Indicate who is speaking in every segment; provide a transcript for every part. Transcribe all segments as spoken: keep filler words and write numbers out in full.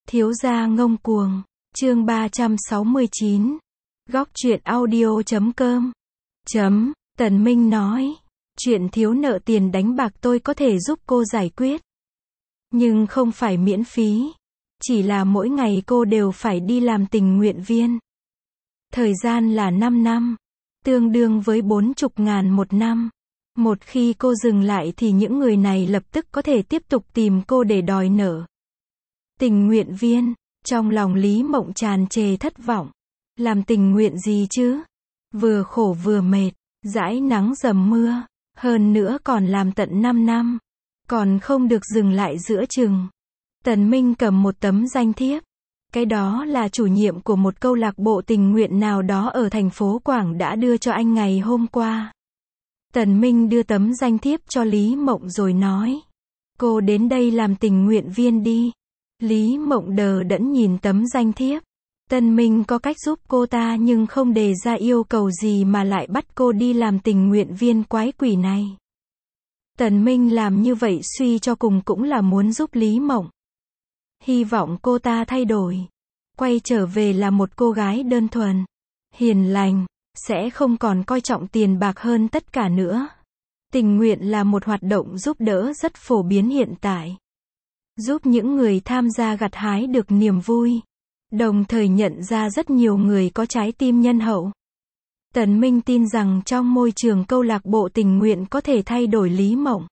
Speaker 1: Thiếu gia ngông cuồng, chương ba trăm sáu mươi chín, góc truyện audio chấm com, chấm, Tần Minh nói, chuyện thiếu nợ tiền đánh bạc tôi có thể giúp cô giải quyết. Nhưng không phải miễn phí, chỉ là mỗi ngày cô đều phải đi làm tình nguyện viên. Thời gian là năm năm, tương đương với bốn chục ngàn một năm. Một khi cô dừng lại thì những người này lập tức có thể tiếp tục tìm cô để đòi nợ. Tình nguyện viên, trong lòng Lý Mộng tràn trề thất vọng. Làm tình nguyện gì chứ? Vừa khổ vừa mệt, dãi nắng dầm mưa, hơn nữa còn làm tận năm năm, còn không được dừng lại giữa chừng. Tần Minh cầm một tấm danh thiếp. Cái đó là chủ nhiệm của một câu lạc bộ tình nguyện nào đó ở thành phố Quảng đã đưa cho anh ngày hôm qua. Tần Minh đưa tấm danh thiếp cho Lý Mộng rồi nói, cô đến đây làm tình nguyện viên đi. Lý Mộng đờ đẫn nhìn tấm danh thiếp. Tần Minh có cách giúp cô ta nhưng không đề ra yêu cầu gì mà lại bắt cô đi làm tình nguyện viên quái quỷ này. Tần Minh làm như vậy suy cho cùng cũng là muốn giúp Lý Mộng. Hy vọng cô ta thay đổi, quay trở về là một cô gái đơn thuần, hiền lành, sẽ không còn coi trọng tiền bạc hơn tất cả nữa. Tình nguyện là một hoạt động giúp đỡ rất phổ biến hiện tại. Giúp những người tham gia gặt hái được niềm vui, đồng thời nhận ra rất nhiều người có trái tim nhân hậu. Tần Minh tin rằng trong môi trường câu lạc bộ tình nguyện có thể thay đổi Lý Mộng.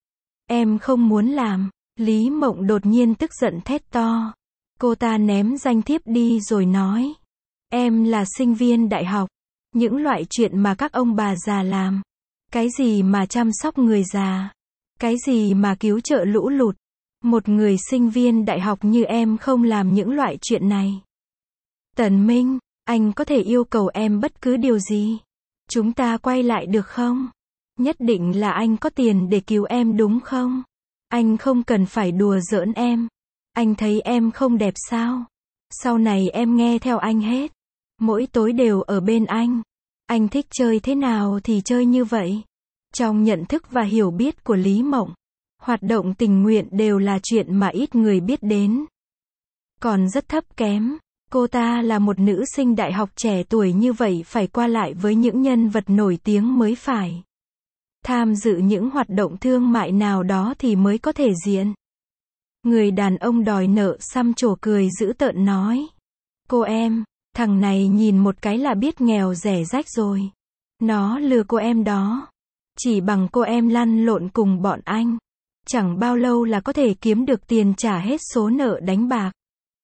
Speaker 1: Em không muốn làm. Lý Mộng đột nhiên tức giận thét to. Cô ta ném danh thiếp đi rồi nói, em là sinh viên đại học. Những loại chuyện mà các ông bà già làm. Cái gì mà chăm sóc người già. Cái gì mà cứu trợ lũ lụt. Một người sinh viên đại học như em không làm những loại chuyện này. Tần Minh, anh có thể yêu cầu em bất cứ điều gì. Chúng ta quay lại được không? Nhất định là anh có tiền để cứu em đúng không? Anh không cần phải đùa giỡn em. Anh thấy em không đẹp sao? Sau này em nghe theo anh hết. Mỗi tối đều ở bên anh. Anh thích chơi thế nào thì chơi như vậy. Trong nhận thức và hiểu biết của Lý Mộng, hoạt động tình nguyện đều là chuyện mà ít người biết đến. Còn rất thấp kém. Cô ta là một nữ sinh đại học trẻ tuổi như vậy phải qua lại với những nhân vật nổi tiếng mới phải. Tham dự những hoạt động thương mại nào đó thì mới có thể diện. Người đàn ông đòi nợ xăm trổ cười dữ tợn nói. Cô em, thằng này nhìn một cái là biết nghèo rẻ rách rồi. Nó lừa cô em đó. Chỉ bằng cô em lăn lộn cùng bọn anh. Chẳng bao lâu là có thể kiếm được tiền trả hết số nợ đánh bạc.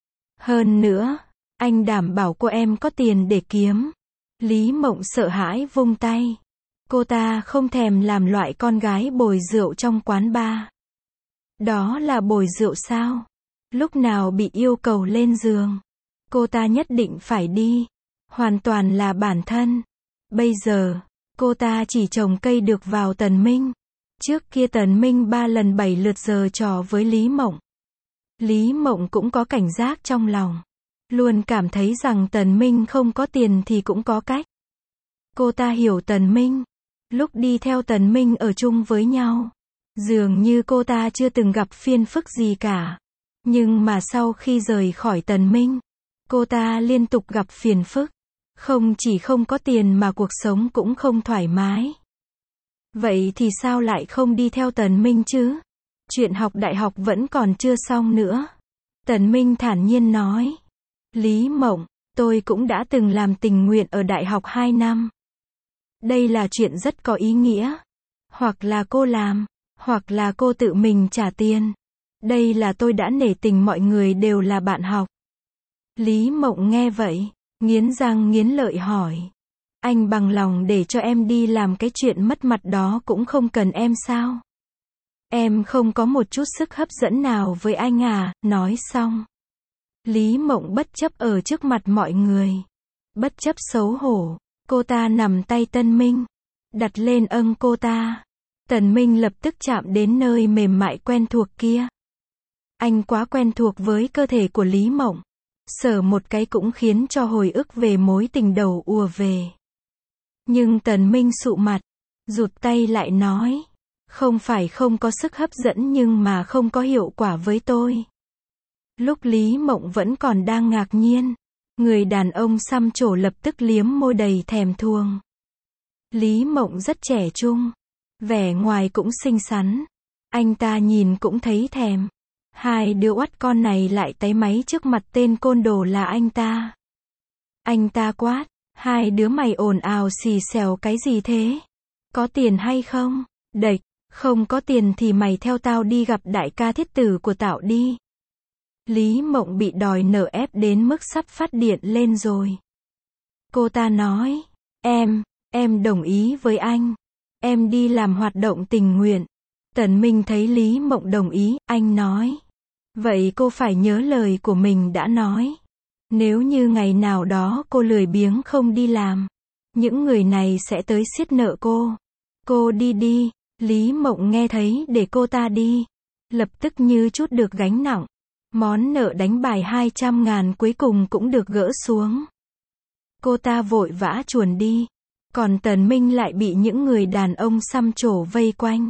Speaker 1: Hơn nữa, anh đảm bảo cô em có tiền để kiếm. Lý Mộng sợ hãi vung tay. Cô ta không thèm làm loại con gái bồi rượu trong quán bar. Đó là bồi rượu sao? Lúc nào bị yêu cầu lên giường, cô ta nhất định phải đi. Hoàn toàn là bản thân. Bây giờ, cô ta chỉ trồng cây được vào Tần Minh. Trước kia Tần Minh ba lần bảy lượt giở trò với Lý Mộng. Lý Mộng cũng có cảnh giác trong lòng. Luôn cảm thấy rằng Tần Minh không có tiền thì cũng có cách. Cô ta hiểu Tần Minh. Lúc đi theo Tần Minh ở chung với nhau, dường như cô ta chưa từng gặp phiền phức gì cả. Nhưng mà sau khi rời khỏi Tần Minh, cô ta liên tục gặp phiền phức. Không chỉ không có tiền mà cuộc sống cũng không thoải mái. Vậy thì sao lại không đi theo Tần Minh chứ? Chuyện học đại học vẫn còn chưa xong nữa. Tần Minh thản nhiên nói. Lý Mộng, tôi cũng đã từng làm tình nguyện ở đại học hai năm. Đây là chuyện rất có ý nghĩa. Hoặc là cô làm, hoặc là cô tự mình trả tiền. Đây là tôi đã nể tình mọi người đều là bạn học. Lý Mộng nghe vậy, nghiến răng nghiến lợi hỏi. Anh bằng lòng để cho em đi làm cái chuyện mất mặt đó cũng không cần em sao? Em không có một chút sức hấp dẫn nào với anh à? Nói xong, Lý Mộng bất chấp ở trước mặt mọi người. Bất chấp xấu hổ, cô ta nằm tay Tần Minh, đặt lên âng cô ta. Tần Minh lập tức chạm đến nơi mềm mại quen thuộc kia. Anh quá quen thuộc với cơ thể của Lý Mộng. Sờ một cái cũng khiến cho hồi ức về mối tình đầu ùa về. Nhưng Tần Minh sụ mặt, rụt tay lại nói. Không phải không có sức hấp dẫn nhưng mà không có hiệu quả với tôi. Lúc Lý Mộng vẫn còn đang ngạc nhiên, người đàn ông xăm trổ lập tức liếm môi đầy thèm thuồng. Lý Mộng rất trẻ trung, vẻ ngoài cũng xinh xắn, anh ta nhìn cũng thấy thèm. Hai đứa oắt con này lại táy máy trước mặt tên côn đồ là anh ta. Anh ta quát, hai đứa mày ồn ào xì xèo cái gì thế? Có tiền hay không? Đệch, không có tiền thì mày theo tao đi gặp đại ca thiết tử của tao đi. Lý Mộng bị đòi nợ ép đến mức sắp phát điện lên rồi. Cô ta nói, em, em đồng ý với anh. Em đi làm hoạt động tình nguyện. Tần Minh thấy Lý Mộng đồng ý, anh nói. Vậy cô phải nhớ lời của mình đã nói. Nếu như ngày nào đó cô lười biếng không đi làm, những người này sẽ tới siết nợ cô. Cô đi đi. Lý Mộng nghe thấy để cô ta đi, lập tức như chút được gánh nặng. Món nợ đánh bài hai trăm ngàn cuối cùng cũng được gỡ xuống. Cô ta vội vã chuồn đi, còn Tần Minh lại bị những người đàn ông xăm trổ vây quanh.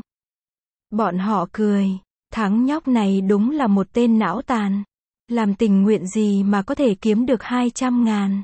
Speaker 1: Bọn họ cười, thằng nhóc này đúng là một tên não tàn. Làm tình nguyện gì mà có thể kiếm được hai trăm ngàn.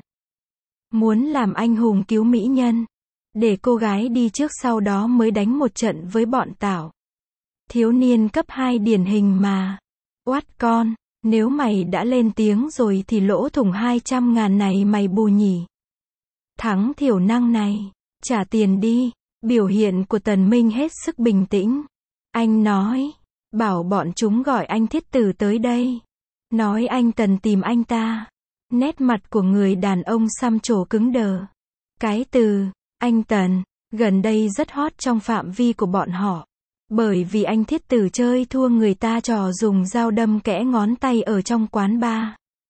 Speaker 1: Muốn làm anh hùng cứu mỹ nhân, để cô gái đi trước sau đó mới đánh một trận với bọn tảo. Thiếu niên cấp hai điển hình mà. Oát con, nếu mày đã lên tiếng rồi thì lỗ thủng hai trăm ngàn này mày bù nhỉ. Thắng thiểu năng này, trả tiền đi. Biểu hiện của Tần Minh hết sức bình tĩnh. Anh nói, bảo bọn chúng gọi anh thiết tử tới đây. Nói anh Tần tìm anh ta. Nét mặt của người đàn ông xăm trổ cứng đờ. Cái từ, anh Tần, gần đây rất hot trong phạm vi của bọn họ. Bởi vì anh thiết tử chơi thua người ta trò dùng dao đâm kẽ ngón tay ở trong quán bar.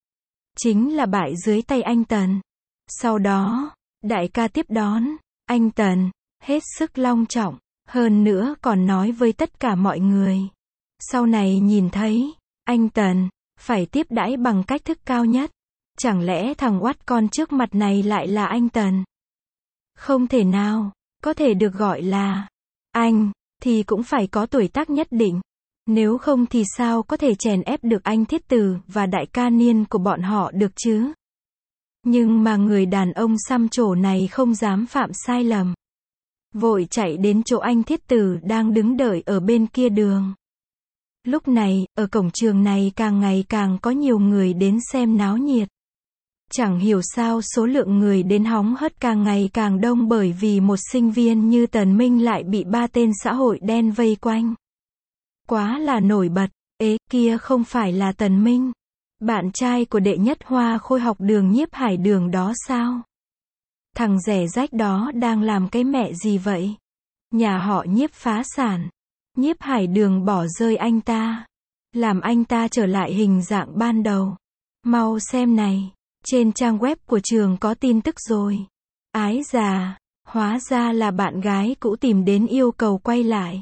Speaker 1: Chính là bại dưới tay anh Tần. Sau đó, đại ca tiếp đón, anh Tần, hết sức long trọng, hơn nữa còn nói với tất cả mọi người. Sau này nhìn thấy, anh Tần, phải tiếp đãi bằng cách thức cao nhất. Chẳng lẽ thằng oắt con trước mặt này lại là anh Tần? Không thể nào, có thể được gọi là anh, thì cũng phải có tuổi tác nhất định. Nếu không thì sao có thể chèn ép được anh thiết tử và đại ca niên của bọn họ được chứ? Nhưng mà người đàn ông xăm trổ này không dám phạm sai lầm. Vội chạy đến chỗ anh thiết tử đang đứng đợi ở bên kia đường. Lúc này, ở cổng trường này càng ngày càng có nhiều người đến xem náo nhiệt. Chẳng hiểu sao số lượng người đến hóng hớt càng ngày càng đông bởi vì một sinh viên như Tần Minh lại bị ba tên xã hội đen vây quanh. Quá là nổi bật. Ế, kia không phải là Tần Minh, bạn trai của đệ nhất hoa khôi học đường Nhiếp Hải Đường đó sao? Thằng rẻ rách đó đang làm cái mẹ gì vậy? Nhà họ Nhiếp phá sản. Nhiếp Hải Đường bỏ rơi anh ta, làm anh ta trở lại hình dạng ban đầu. Mau xem này, trên trang web của trường có tin tức rồi. Ái già, hóa ra là bạn gái cũ tìm đến yêu cầu quay lại.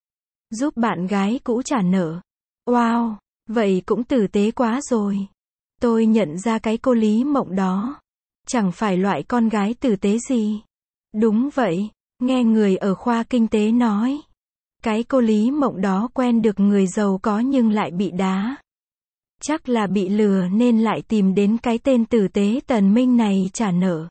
Speaker 1: Giúp bạn gái cũ trả nợ. Wow, vậy cũng tử tế quá rồi. Tôi nhận ra cái cô Lý Mộng đó. Chẳng phải loại con gái tử tế gì. Đúng vậy, nghe người ở khoa kinh tế nói. Cái cô Lý Mộng đó quen được người giàu có nhưng lại bị đá. Chắc là bị lừa nên lại tìm đến cái tên tử tế Tần Minh này trả nợ.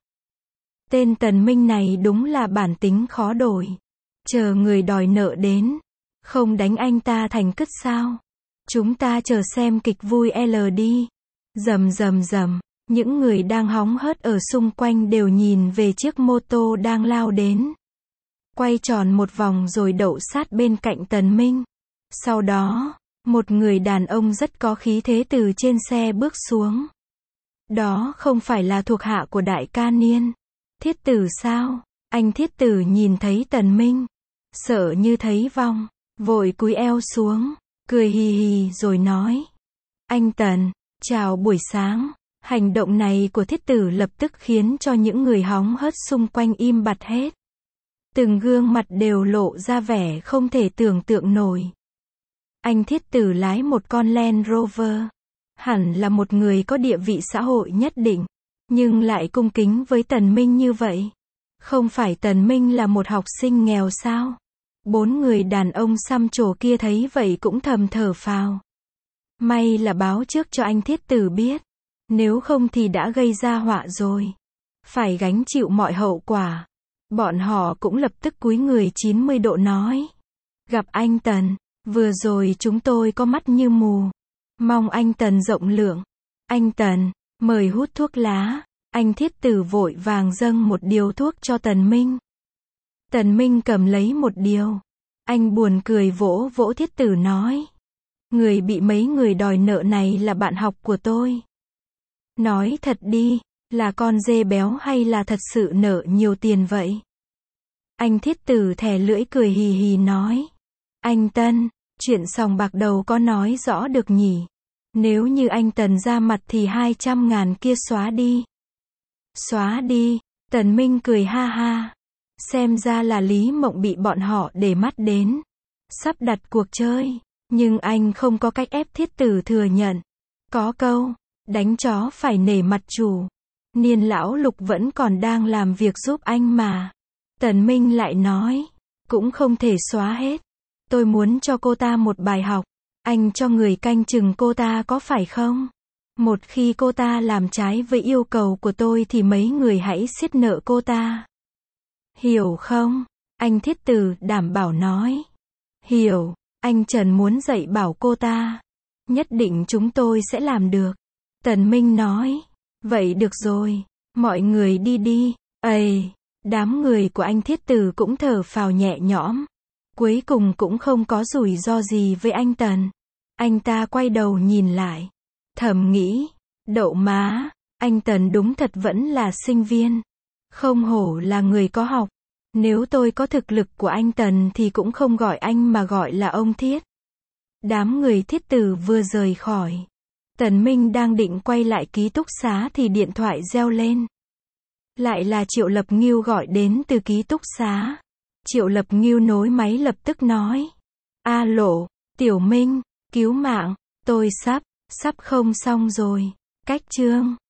Speaker 1: Tên Tần Minh này đúng là bản tính khó đổi. Chờ người đòi nợ đến, không đánh anh ta thành cứt sao? Chúng ta chờ xem kịch vui L đi. Rầm rầm rầm, những người đang hóng hớt ở xung quanh đều nhìn về chiếc mô tô đang lao đến. Quay tròn một vòng rồi đậu sát bên cạnh Tần Minh. Sau đó, một người đàn ông rất có khí thế từ trên xe bước xuống. Đó không phải là thuộc hạ của đại ca Niên. Thiết tử sao? Anh thiết tử nhìn thấy Tần Minh, sợ như thấy vong, vội cúi eo xuống, cười hì hì rồi nói. Anh Tần, chào buổi sáng. Hành động này của thiết tử lập tức khiến cho những người hóng hớt xung quanh im bặt hết. Từng gương mặt đều lộ ra vẻ không thể tưởng tượng nổi. Anh thiết tử lái một con Land Rover. Hẳn là một người có địa vị xã hội nhất định. Nhưng lại cung kính với Tần Minh như vậy. Không phải Tần Minh là một học sinh nghèo sao? Bốn người đàn ông xăm trổ kia thấy vậy cũng thầm thở phào. May là báo trước cho anh thiết tử biết. Nếu không thì đã gây ra họa rồi. Phải gánh chịu mọi hậu quả. Bọn họ cũng lập tức cúi người chín mươi độ nói. Gặp anh Tần, vừa rồi chúng tôi có mắt như mù. Mong anh Tần rộng lượng. Anh Tần, mời hút thuốc lá. Anh thiết tử vội vàng dâng một điếu thuốc cho Tần Minh. Tần Minh cầm lấy một điếu. Anh buồn cười vỗ vỗ thiết tử nói. Người bị mấy người đòi nợ này là bạn học của tôi. Nói thật đi, là con dê béo hay là thật sự nợ nhiều tiền vậy? Anh thiết tử thè lưỡi cười hì hì nói. Anh Tân, chuyện sòng bạc đầu có nói rõ được nhỉ? Nếu như anh Tần ra mặt thì hai trăm ngàn kia xóa đi. Xóa đi, Tần Minh cười ha ha. Xem ra là Lý Mộng bị bọn họ để mắt đến. Sắp đặt cuộc chơi. Nhưng anh không có cách ép thiết tử thừa nhận. Có câu, đánh chó phải nể mặt chủ. Niên lão Lục vẫn còn đang làm việc giúp anh mà. Tần Minh lại nói, cũng không thể xóa hết. Tôi muốn cho cô ta một bài học. Anh cho người canh chừng cô ta có phải không? Một khi cô ta làm trái với yêu cầu của tôi thì mấy người hãy siết nợ cô ta. Hiểu không? Anh thiết tử đảm bảo nói. Hiểu, anh Trần muốn dạy bảo cô ta. Nhất định chúng tôi sẽ làm được. Tần Minh nói. Vậy được rồi, mọi người đi đi. Ây, đám người của anh thiết tử cũng thở phào nhẹ nhõm. Cuối cùng cũng không có rủi ro gì với anh Tần. Anh ta quay đầu nhìn lại. Thầm nghĩ, đậu má, anh Tần đúng thật vẫn là sinh viên. Không hổ là người có học. Nếu tôi có thực lực của anh Tần thì cũng không gọi anh mà gọi là ông Thiết. Đám người thiết tử vừa rời khỏi. Tần Minh đang định quay lại ký túc xá thì điện thoại reo lên. Lại là Triệu Lập Ngưu gọi đến từ ký túc xá. Triệu Lập Ngưu nối máy lập tức nói. Alo, Tiểu Minh, cứu mạng, tôi sắp, sắp không xong rồi. Cách chương